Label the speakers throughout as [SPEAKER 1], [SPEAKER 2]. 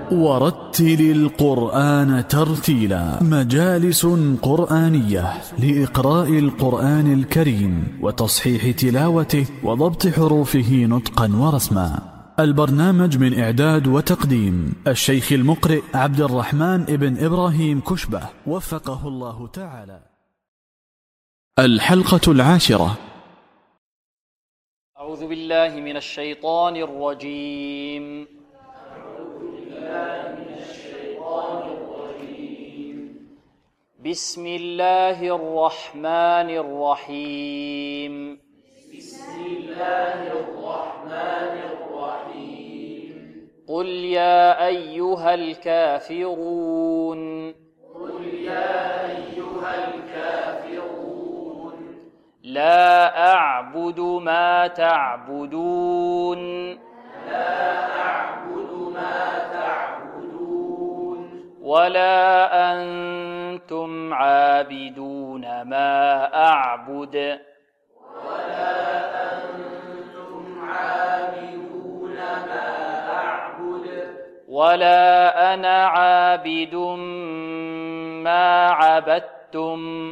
[SPEAKER 1] ورتل القرآن ترتيلا. مجالس قرآنية لإقراء القرآن الكريم وتصحيح تلاوته وضبط حروفه نطقا ورسما. البرنامج من إعداد وتقديم الشيخ المقرئ عبد الرحمن ابن إبراهيم كشبة وفقه الله تعالى. الحلقة 10.
[SPEAKER 2] أعوذ بالله من الشيطان الرجيم. بسم الله الرحمن الرحيم. قل يا أيها الكافرون. لا أعبد ما تعبدون. ولا أنتم عابدون ما أعبد. ولا أنا عابد ما عبدتم.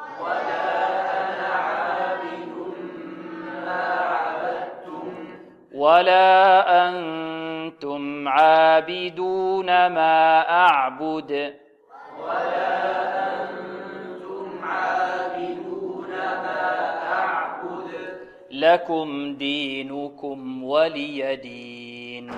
[SPEAKER 2] ولا أنتم عابدون ما أعبد. لكم دينكم ولي دين.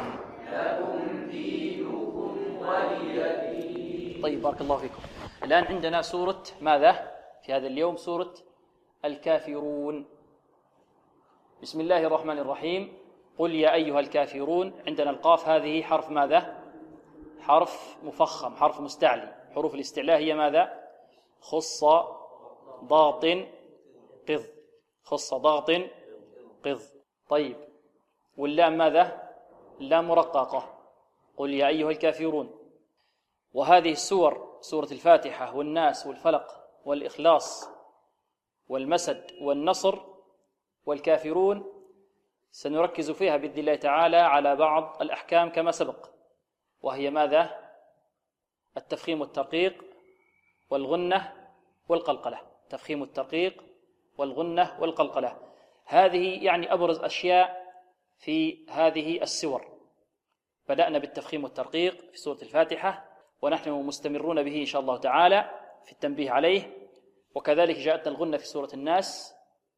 [SPEAKER 2] طيب، بارك الله فيكم. الآن عندنا سورة ماذا في هذا اليوم؟ سورة الكافرون. بسم الله الرحمن الرحيم. قل يا أيها الكافرون. عندنا القاف هذه حرف ماذا؟ حرف مفخم، حرف مستعلي. حروف الاستعلاء هي ماذا؟ خص، ضاط، قض. خص، ضاط، قض. طيب، واللام ماذا؟ اللام مرققة. قل يا أيها الكافرون. وهذه السور، سورة الفاتحة والناس والفلق والإخلاص والمسد والنصر والكافرون، سنركز فيها بإذن الله تعالى على بعض الأحكام كما سبق، وهي ماذا؟ التفخيم والترقيق والغنة والقلقلة. تفخيم الترقيق والغنة والقلقلة، هذه يعني أبرز أشياء في هذه السور. بدأنا بالتفخيم والترقيق في سورة الفاتحة، ونحن مستمرون به إن شاء الله تعالى في التنبيه عليه. وكذلك جاءتنا الغنة في سورة الناس،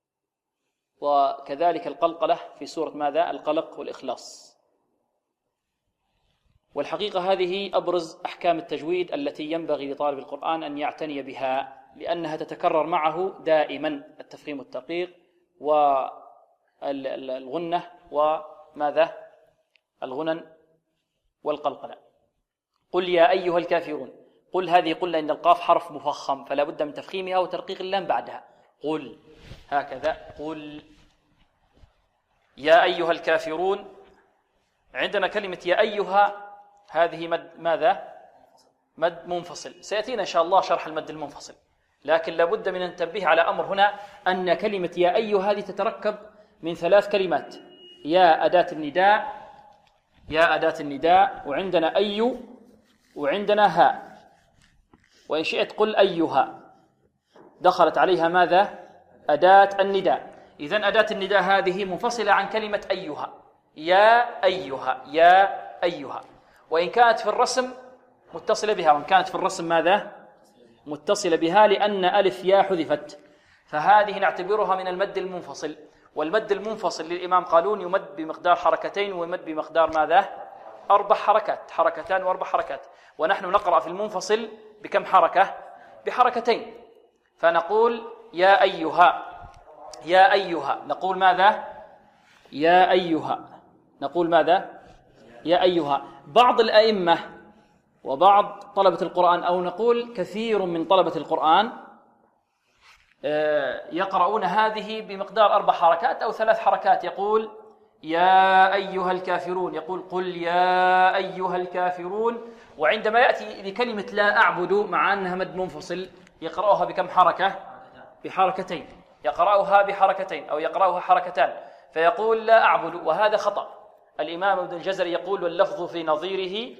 [SPEAKER 2] وكذلك القلقلة في سورة ماذا؟ القلق والإخلاص. والحقيقة هذه أبرز أحكام التجويد التي ينبغي لطالب القرآن أن يعتني بها، لأنها تتكرر معه دائما: التفخيم والترقيق والغنة وماذا؟ الغنن والقلقلة. قل يا أيها الكافرون. قل هذه قلنا إن القاف حرف مفخم، فلا بد من تفخيمها وترقيق اللام بعدها. قل، هكذا. قل يا أيها الكافرون. عندنا كلمة يا أيها، هذه مد ماذا؟ مد منفصل. سيأتينا إن شاء الله شرح المد المنفصل، لكن لابد من التنبيه على أمر هنا، أن كلمة يا أيها هذه تتركب من 3 كلمات: يا أداة النداء، يا أداة النداء، وعندنا أي، وعندنا ها. وإن شئت قل أيها، دخلت عليها ماذا؟ أداة النداء. إذن أداة النداء هذه منفصلة عن كلمة أيها. يا أيها، يا أيها. وإن كانت في الرسم متصلة بها، وإن كانت في الرسم ماذا؟ متصلة بها، لأن ألف يا حذفت، فهذه نعتبرها من المد المنفصل. والمد المنفصل للإمام قالون يمد بمقدار حركتين، ويمد بمقدار ماذا؟ 4 حركات، حركتان و4 حركات. ونحن نقرأ في المنفصل بكم حركة؟ بحركتين. فنقول يا أيها، يا أيها. نقول ماذا؟ يا أيها. نقول ماذا؟ يا أيها. بعض الأئمة وبعض طلبة القرآن، أو نقول كثير من طلبة القرآن، يقرؤون هذه بمقدار 4 حركات أو 3 حركات. يقول يا أيها الكافرون، يقول قل يا أيها الكافرون. وعندما يأتي بكلمة لا أعبد مع أنها مد منفصل، يقرأها بكم حركة؟ بحركتين. يقرأها بحركتين أو يقرأها حركتان، فيقول لا أعبد، وهذا خطأ. الإمام ابن الجزري يقول واللفظ في نظيره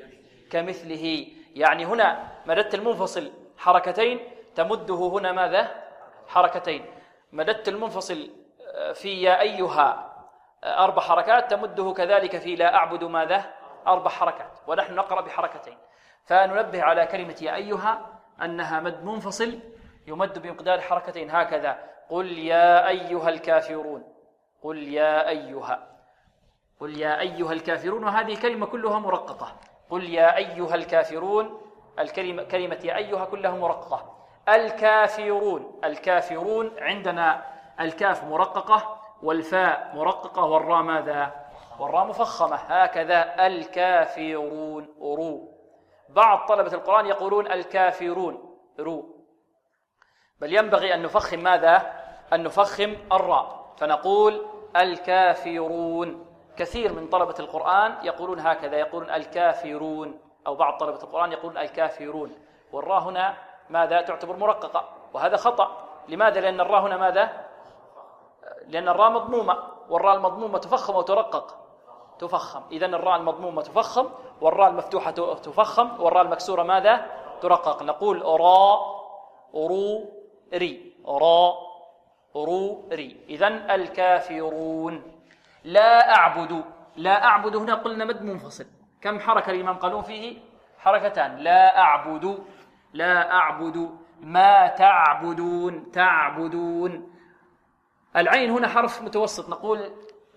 [SPEAKER 2] كمثله. يعني هنا مددت المنفصل حركتين، تمده هنا ماذا؟ حركتين. مددت المنفصل في يا أيها 4 حركات، تمده كذلك في لا أعبد ماذا؟ 4 حركات، ونحن نقرأ بحركتين. فننبه على كلمة يا أيها أنها مد منفصل يمد بمقدار حركتين، هكذا: قل يا أيها الكافرون، قل يا أيها، قل يا أيها الكافرون. وهذه كلمة كلها مرققة. قل يا أيها الكافرون، كلمة يا أيها كلها مرققة. الكافرون، الكافرون عندنا الكاف مرققة والفاء مرققة والراء ماذا؟ والراء مفخمة، هكذا الكافرون رو. بعض طلبة القرآن يقولون الكافرون رو، بل ينبغي أن نفخم ماذا؟ أن نفخم الراء، فنقول الكافرون. كثير من طلبة القرآن يقولون هكذا، يقولون الكافرون، أو بعض طلبة القرآن يقولون الكافرون، والراء هنا ماذا؟ تعتبر مرققة، وهذا خطأ. لماذا؟ لأن الراء هنا ماذا؟ لأن الراء مضمومة، والراء المضمومة تفخم أو ترقق؟ تفخم. إذن الراء المضمومة تفخم، والراء المفتوحة تفخم، والراء المكسورة ماذا؟ ترقق. نقول راء رو ري، راء رو ري. إذن الكافرون. لا أعبد، لا أعبد هنا قلنا مد منفصل، كم حركة الإمام قالون فيه؟ حركتان. لا أعبد، لا أعبد ما تعبدون، تعبدون. العين هنا حرف متوسط، نقول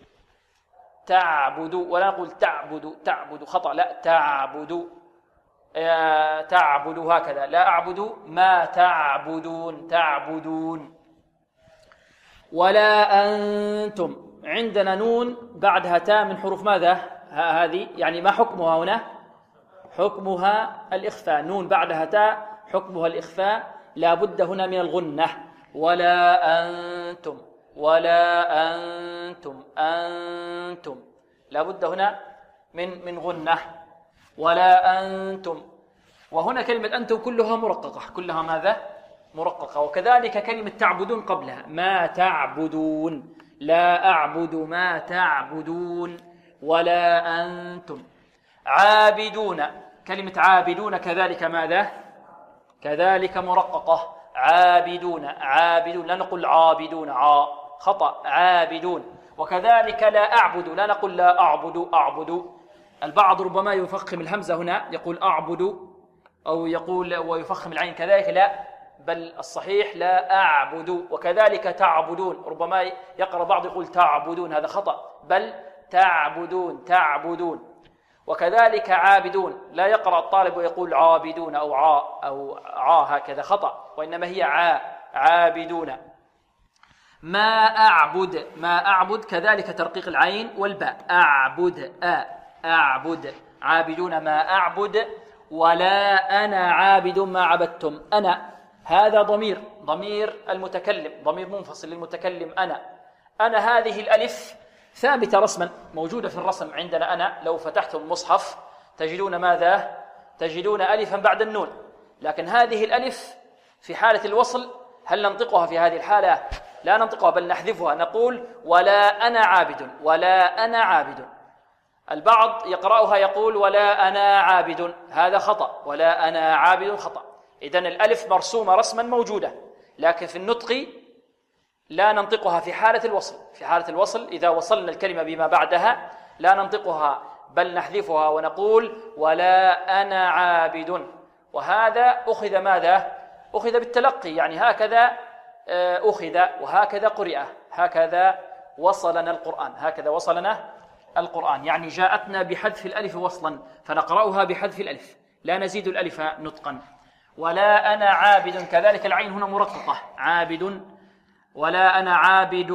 [SPEAKER 2] تعبد ولا نقول تعبد، تعبد خطأ، لا تعبد، تعبد هكذا. لا أعبد ما تعبدون، تعبدون. ولا أنتم، عندنا نون بعدها تاء من حروف ماذا؟ هذه يعني ما حكمها هنا؟ حكمها الإخفاء. نون بعدها تاء حكمها الإخفاء، لا بد هنا من الغنة. ولا أنتم، ولا أنتم، أنتم لا بد هنا من غنة. ولا أنتم. وهنا كلمة أنتم كلها مرققة، كلها ماذا؟ مرققة. وكذلك كلمة تعبدون قبلها، ما تعبدون. لا أعبد ما تعبدون. ولا أنتم. عابدون، كلمة عابدون كذلك ماذا؟ كذلك مرققة. عابدون، عابدون، لا نقول عابدون، خطأ، عابدون. وكذلك لا أعبد، لا نقول لا أعبد، أعبد. البعض ربما يفخم الهمزة هنا، يقول أعبد، أو يقول ويفخم العين كذلك، لا، بل الصحيح لا أعبد. وكذلك تعبدون، ربما يقرأ بعض يقول تعبدون، هذا خطأ، بل تعبدون، تعبدون. وكذلك عابدون، لا يقرأ الطالب ويقول عابدون أو هكذا، خطأ، وإنما هي عابدون. ما أعبد، ما أعبد كذلك ترقيق العين والباء، أعبد، أعبد. عابدون ما أعبد. ولا أنا عابد ما عبدتم. أنا هذا ضمير المتكلم، ضمير منفصل للمتكلم. أنا هذه الألف ثابتة رسما، موجودة في الرسم عندنا. أنا لو فتحتم المصحف تجدون ماذا؟ تجدون ألفا بعد النون، لكن هذه الألف في حالة الوصل هل ننطقها في هذه الحالة؟ لا ننطقها، بل نحذفها، نقول ولا أنا عابد، ولا أنا عابد. البعض يقرأها يقول ولا أنا عابد، هذا خطأ، ولا أنا عابد خطأ. إذن الألف مرسومة رسما موجودة، لكن في النطق لا ننطقها في حالة الوصل. في حالة الوصل إذا وصلنا الكلمة بما بعدها لا ننطقها، بل نحذفها ونقول ولا أنا عابد. وهذا أخذ ماذا؟ أخذ بالتلقي، يعني هكذا أخذ وهكذا قرئ، هكذا وصلنا القرآن، هكذا وصلنا القرآن، يعني جاءتنا بحذف الألف وصلا فنقرأها بحذف الألف، لا نزيد الألف نطقا. ولا أنا عابد، كذلك العين هنا مرققة، عابد. ولا أنا عابد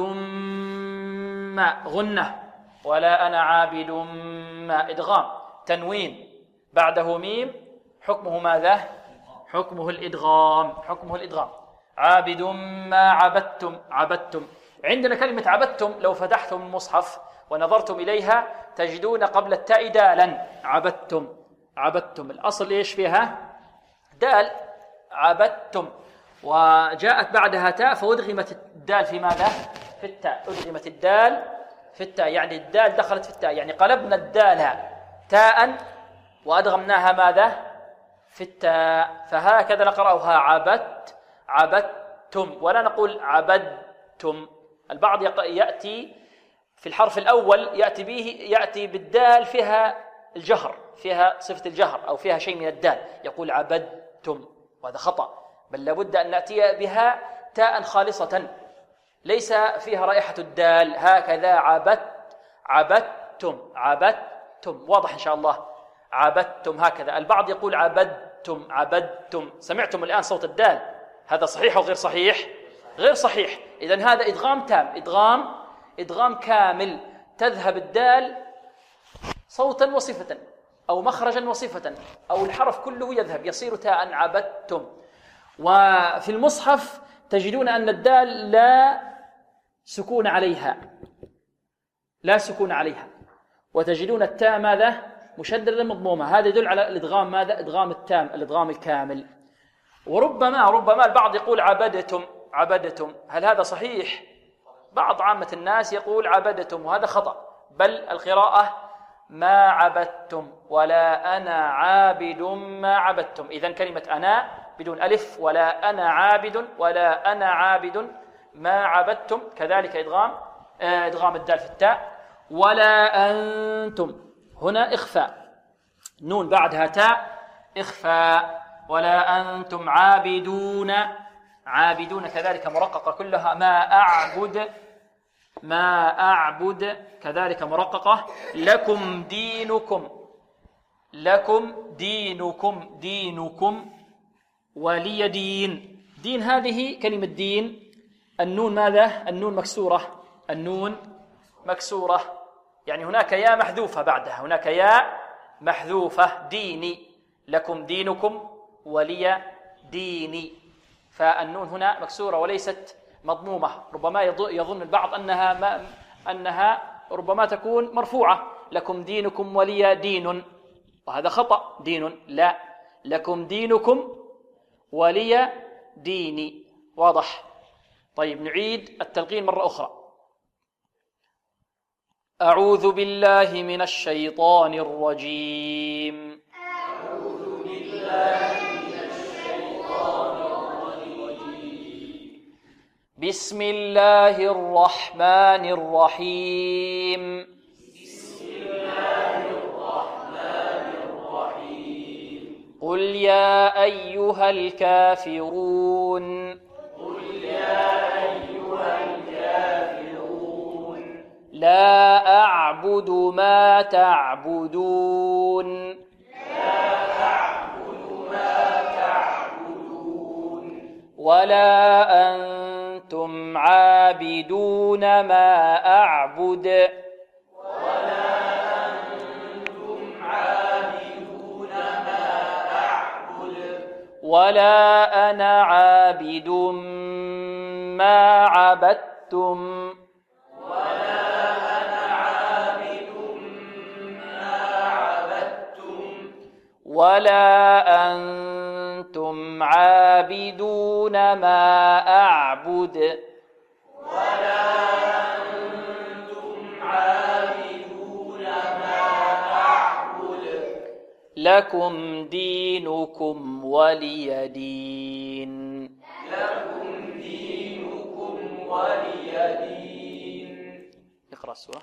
[SPEAKER 2] ما غنة. ولا أنا عابد ما إدغام، تنوين بعده ميم، حكمه ماذا؟ حكمه الإدغام، حكمه الإدغام. عابد ما عبدتم، عبدتم. عندنا كلمة عبدتم لو فتحتم المصحف ونظرتم إليها تجدون قبل التاء دالا، عبدتم، عبدتم. الأصل إيش فيها؟ دال، عبدتم، وجاءت بعدها تاء فأدغمت الدال في ماذا؟ في التاء، أدغمت الدال في التاء، يعني الدال دخلت في التاء، يعني قلبنا الدال تاء وأدغمناها ماذا؟ في التاء. فهكذا نقرأها عبدتم، ولا نقول عبدتم. البعض يأتي في الحرف الأول يأتي بالدال فيها الجهر، فيها صفة الجهر أو فيها شيء من الدال، يقول عبدتم، وهذا خطأ، بل لابد أن نأتي بها تاء خالصة ليس فيها رائحة الدال، هكذا عبدتم. واضح إن شاء الله؟ عبدتم هكذا. البعض يقول عبدتم. سمعتم الآن صوت الدال، هذا صحيح أو غير صحيح؟ غير صحيح. إذن هذا إدغام تام، إدغام كامل، تذهب الدال صوتا وصفة أو مخرجا وصفة، أو الحرف كله يذهب يصير تاء عبدتم. وفي المصحف تجدون أن الدال لا سكون عليها، وتجدون التاء ماذا؟ مشددة مضمومة. هذا يدل على الإدغام ماذا؟ إدغام التام، الإدغام الكامل. وربما البعض يقول عبدتم. هل هذا صحيح؟ بعض عامة الناس يقول عبدتم، وهذا خطأ، بل القراءة ما عبدتم، ولا أنا عابد ما عبدتم. إذن كلمة أنا بدون ألف، ولا أنا عابد ما عبدتم، كذلك إدغام الدال في التاء. ولا أنتم، هنا إخفاء، نون بعدها تاء إخفاء. ولا أنتم عابدون كذلك مرققة كلها. ما أعبد كذلك مرققة. لكم دينكم ولي دين. هذه كلمة دين، النون ماذا؟ النون مكسورة، يعني هناك يا محذوفة بعدها، هناك يا محذوفة. ديني، لكم دينكم ولي ديني، فالنون هنا مكسورة وليست مضمومة. ربما يظن البعض أنها ربما تكون مرفوعة، لكم دينكم ولي دين، وهذا خطأ. دين لا، لكم دينكم ولي ديني. واضح؟ طيب نعيد التلقين مرة أخرى. أعوذ بالله من الشيطان الرجيم. بسم الله الرحمن الرحيم. قل يا أيها الكافرون. لا أعبد ما تعبدون. ولا أنتم عابدون ما أعبد. ولا أنا عابد ما عبدتم. ولا أنتم عابدون ما أعبد. لكم دينكم ولي دين. اقرأ السورة.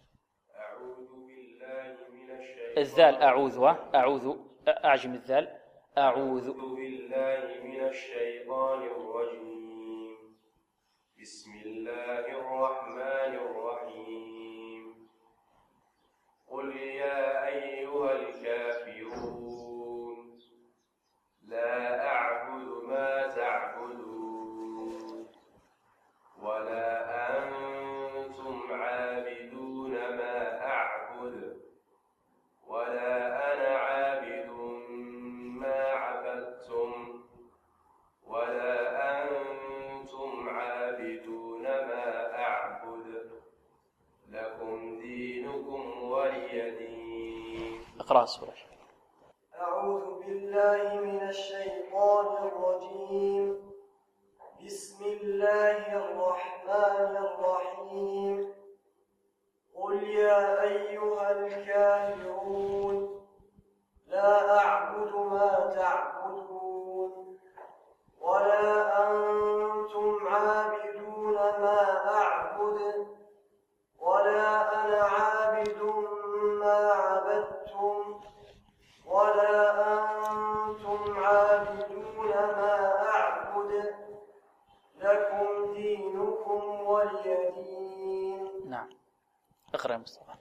[SPEAKER 2] الذال أعوذ أعجم الذال. أعوذ
[SPEAKER 3] بالله من الشيطان الرجيم. بسم الله الرحمن الرحيم. قل يا أيها الكافرون لا أعبد ما تعبدون ولا أنتم عابدون ما أعبد ولا أنا عابد ما عبدتم ولا أنتم عابدون ما أعبد لكم دينكم ولي دين.
[SPEAKER 2] اقرأ السورة.
[SPEAKER 4] أعوذ بالله من الشيطان الرجيم. بسم الله الرحمن الرحيم. قل يا أيها الكافرون ما أعبد ولا أنا عابد ما عبدتم ولا أنتم عابدون ما أعبد لكم دينكم ولي دين.
[SPEAKER 2] نعم. اقرأ يا مصطفى.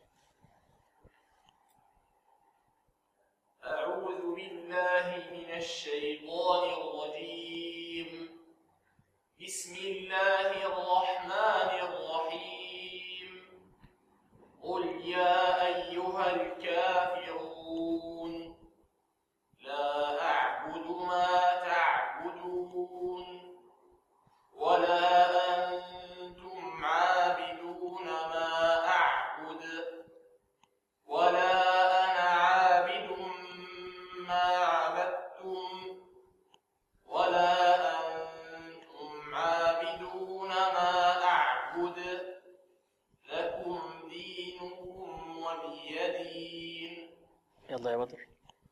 [SPEAKER 5] أعوذ بالله من الشيطان الرجيم. بسم الله الرحمن الرحيم. قل يا أيها الكافرون لا أعبد ما تعبدون ولا أنتم عابدون ما أعبد ولا أنا عابد ما عبدتم ولا أنتم عابدون ما أعبد لكم دينكم ولي دين.
[SPEAKER 2] يلا يا بدر.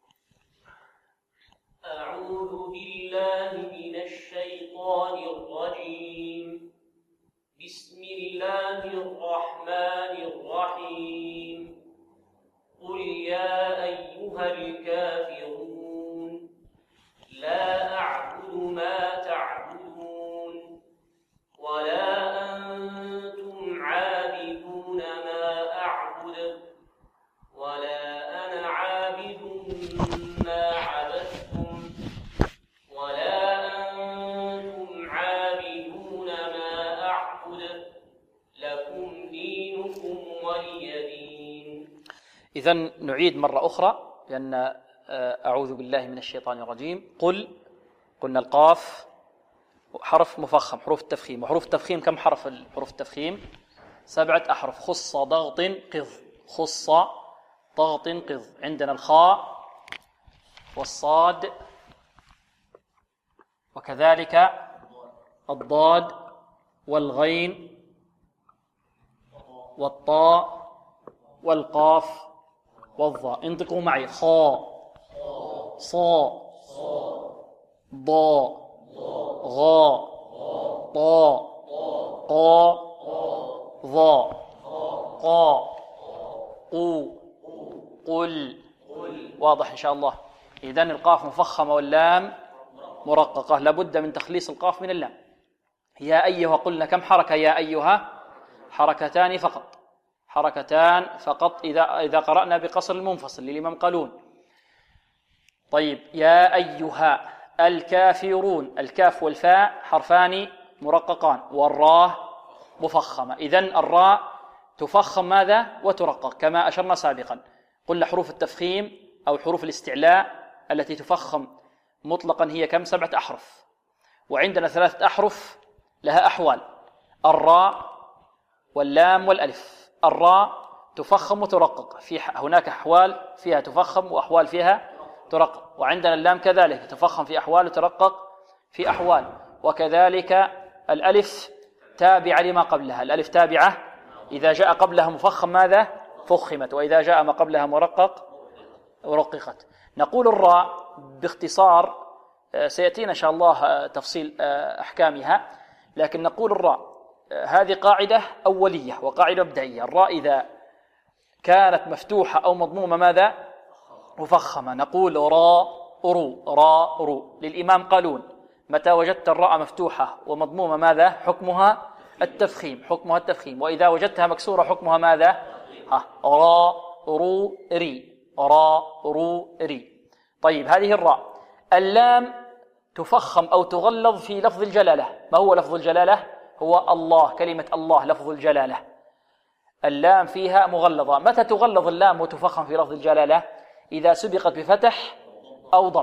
[SPEAKER 6] أعوذ بالله من الشيطان الرجيم. بسم الله الرحمن الرحيم. قل يا أيها الكافرون لا أعبد ما تعبدون ولا أنتم عابدون ما أعبد ولا أنا عابد ما عبدتم ولا أنتم عابدون ما أعبد لكم دينكم ولي دين.
[SPEAKER 2] إذن نعيد مرة أخرى لأن أعوذ بالله من الشيطان الرجيم. قلنا القاف حرف مفخم حروف التفخيم، وحروف التفخيم كم حرف حروف التفخيم؟ 7 أحرف. خص ضغط قض، خص ضغط قض. عندنا الخاء والصاد وكذلك الضاد والغين والطاء والقاف والظاء. انطقوا معي: خاء صا ضاء غاء طاء قا ظاء قا قو قل. واضح إن شاء الله؟ إذن القاف مفخمة واللام مرققة، لابد من تخليص القاف من اللام. يا أيها قلنا كم حركة؟ يا أيها حركتان فقط، حركتان فقط إذا قرأنا بقصر المنفصل للإمام قالون. طيب، يا أيها الكافرون، الكاف والفاء حرفان مرققان والراء مفخمة. إذن الراء تفخم ماذا؟ وترقق كما أشرنا سابقا. قلنا حروف التفخيم أو حروف الاستعلاء التي تفخم مطلقا هي كم؟ 7 أحرف. وعندنا 3 أحرف لها أحوال: الراء واللام والألف. الراء تفخم وترقق، هناك أحوال فيها تفخم وأحوال فيها ترقق. وعندنا اللام كذلك تفخم في أحوال وترقق في أحوال. وكذلك الألف تابعة لما قبلها، الألف تابعة، إذا جاء قبلها مفخم ماذا؟ فخمت، وإذا جاء ما قبلها مرقق ورققت. نقول الراء باختصار، سيأتينا إن شاء الله تفصيل أحكامها، لكن نقول الراء هذه قاعدة أولية وقاعدة مبدئية. الراء إذا كانت مفتوحة أو مضمومة ماذا؟ مفخمة. نقول راء رو راء رو. للإمام قالون: متى وجدت الراء مفتوحة ومضمومة ماذا؟ حكمها التفخيم، حكمها التفخيم. وإذا وجدتها مكسورة حكمها ماذا؟ راء رو ري، راء رو ري. طيب، هذه الراء. اللام تفخم أو تغلظ في لفظ الجلالة. ما هو لفظ الجلالة؟ هو الله، كلمة الله لفظ الجلالة. اللام فيها مغلظة. متى تغلظ اللام وتفخم في لفظ الجلالة؟ إذا سبقت بفتح أو ضم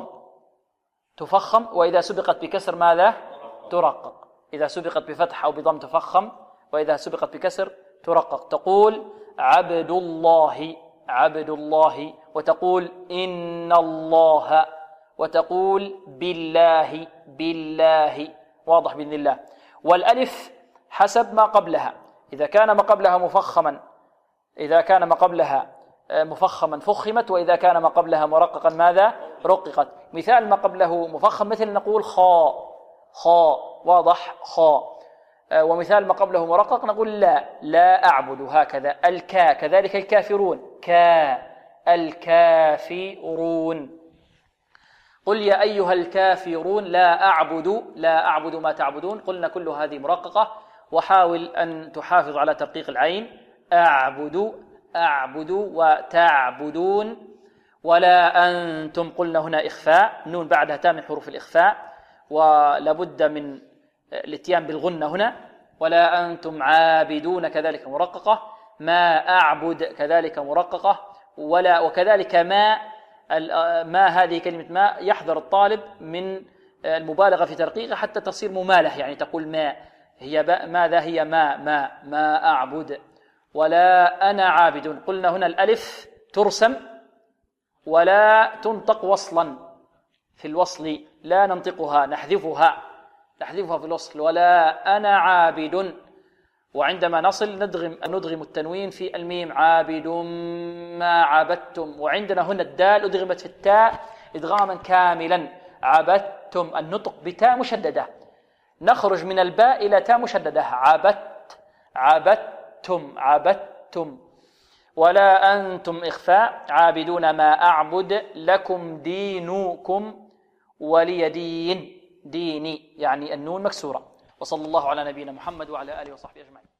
[SPEAKER 2] تفخم، وإذا سبقت بكسر ماذا؟ ترقق. إذا سبقت بفتح أو بضم تفخم، وإذا سبقت بكسر ترقق. تقول عبد الله، عبد الله، وتقول إن الله، وتقول بالله، بالله. واضح بإذن الله؟ والألف حسب ما قبلها، إذا كان ما قبلها مفخما، إذا كان ما قبلها مفخما فخمت، وإذا كان ما قبلها مرققا ماذا؟ رققت. مثال ما قبله مفخم مثل نقول خاء، خاء. واضح؟ خاء. ومثال ما قبله مرقق نقول لا أعبد هكذا. الكا كذلك الكافرون الكافرون. قل يا أيها الكافرون لا أعبد ما تعبدون. قلنا كل هذه مرققة، وحاول أن تحافظ على ترقيق العين. أعبد وتعبدون. ولا أنتم قلنا هنا إخفاء، نون بعدها تاء من حروف الإخفاء، ولابد من الاتيان بالغنة هنا. ولا أنتم عابدون كذلك مرققة. ما أعبد كذلك مرققة. وكذلك ما هذه كلمة ما يحذر الطالب من المبالغة في ترقيقها حتى تصير ممالح، يعني تقول ما هي ماذا هي ما أعبد. ولا أنا عابد. قلنا هنا الألف ترسم ولا تنطق وصلا، في الوصل لا ننطقها، نحذفها في الوصل. ولا أنا عابد. وعندما نصل ندغم التنوين في الميم. عابد ما عبدتم. وعندنا هنا الدال أدغمت في التاء إدغاما كاملا. عبدتم، النطق بتاء مشددة، نخرج من الباء إلى تاء مشددة. عبدتم. ولا أنتم إخفاء. عابدون ما أعبد. لكم دينكم ولي ديني، يعني النون مكسورة. وصلى الله على نبينا محمد وعلى آله وصحبه أجمعين.